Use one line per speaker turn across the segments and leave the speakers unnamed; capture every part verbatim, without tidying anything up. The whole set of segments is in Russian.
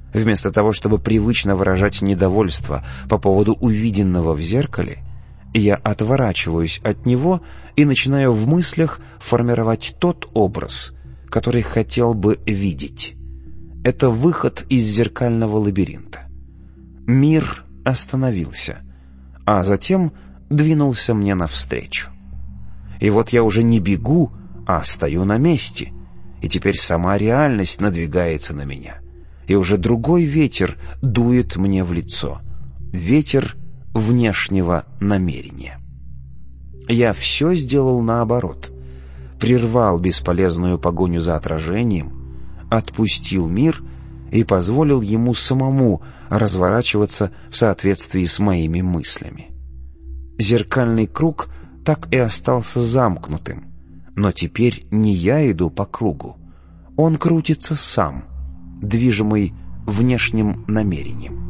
Вместо того, чтобы привычно выражать недовольство по поводу увиденного в зеркале, я отворачиваюсь от него и начинаю в мыслях формировать тот образ, который хотел бы видеть. Это выход из зеркального лабиринта. Мир остановился, а затем двинулся мне навстречу. И вот я уже не бегу, а стою на месте, и теперь сама реальность надвигается на меня, и уже другой ветер дует мне в лицо. Ветер внешнего намерения. Я все сделал наоборот. Прервал бесполезную погоню за отражением, отпустил мир и позволил ему самому разворачиваться в соответствии с моими мыслями. Зеркальный круг так и остался замкнутым, но теперь не я иду по кругу. Он крутится сам, движимый внешним намерением.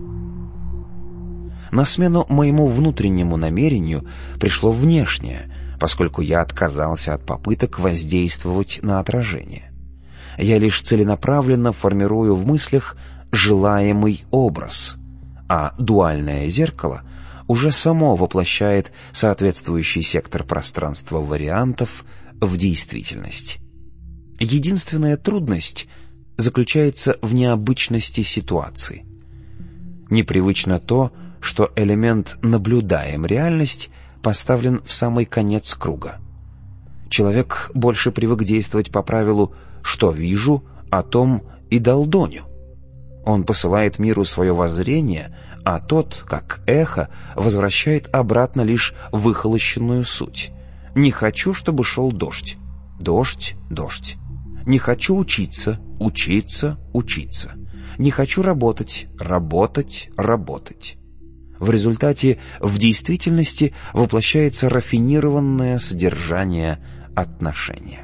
На смену моему внутреннему намерению пришло внешнее, поскольку я отказался от попыток воздействовать на отражение. Я лишь целенаправленно формирую в мыслях желаемый образ, а дуальное зеркало уже само воплощает соответствующий сектор пространства вариантов в действительность. Единственная трудность заключается в необычности ситуации. Непривычно то, что элемент «наблюдаем реальность» поставлен в самый конец круга. Человек больше привык действовать по правилу «что вижу, о том и долдоню». Он посылает миру свое воззрение, а тот, как эхо, возвращает обратно лишь выхолощенную суть. «Не хочу, чтобы шел дождь». Дождь, дождь. «Не хочу учиться», учиться, учиться. «Не хочу работать», работать, работать. В результате в действительности воплощается рафинированное содержание отношения.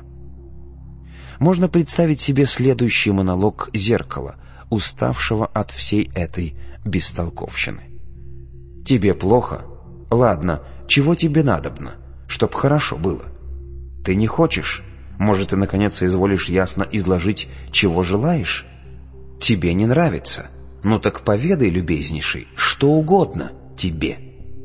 Можно представить себе следующий монолог зеркала, уставшего от всей этой бестолковщины. «Тебе плохо? Ладно, чего тебе надобно? Чтоб хорошо было. Ты не хочешь? Может, ты, наконец, изволишь ясно изложить, чего желаешь? Тебе не нравится? Ну так поведай, любезнейший, что угодно тебе».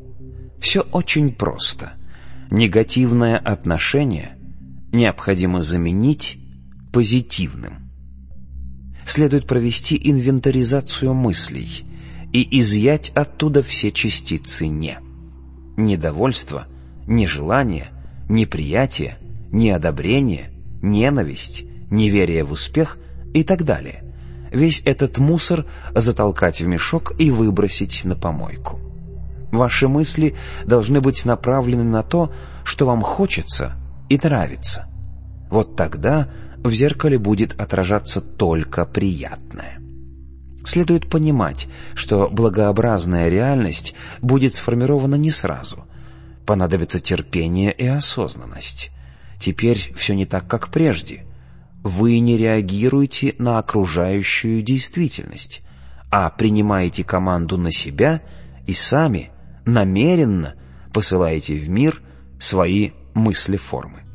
Все очень просто. Негативное отношение необходимо заменить позитивным. Следует провести инвентаризацию мыслей и изъять оттуда все частицы «не». Недовольство, нежелание, неприятие, неодобрение, ненависть, неверие в успех и так далее. Весь этот мусор затолкать в мешок и выбросить на помойку. Ваши мысли должны быть направлены на то, что вам хочется и нравится. Вот тогда в зеркале будет отражаться только приятное. Следует понимать, что благообразная реальность будет сформирована не сразу. Понадобится терпение и осознанность. Теперь все не так, как прежде. Вы не реагируете на окружающую действительность, а принимаете команду на себя и сами намеренно посылаете в мир свои мыслеформы.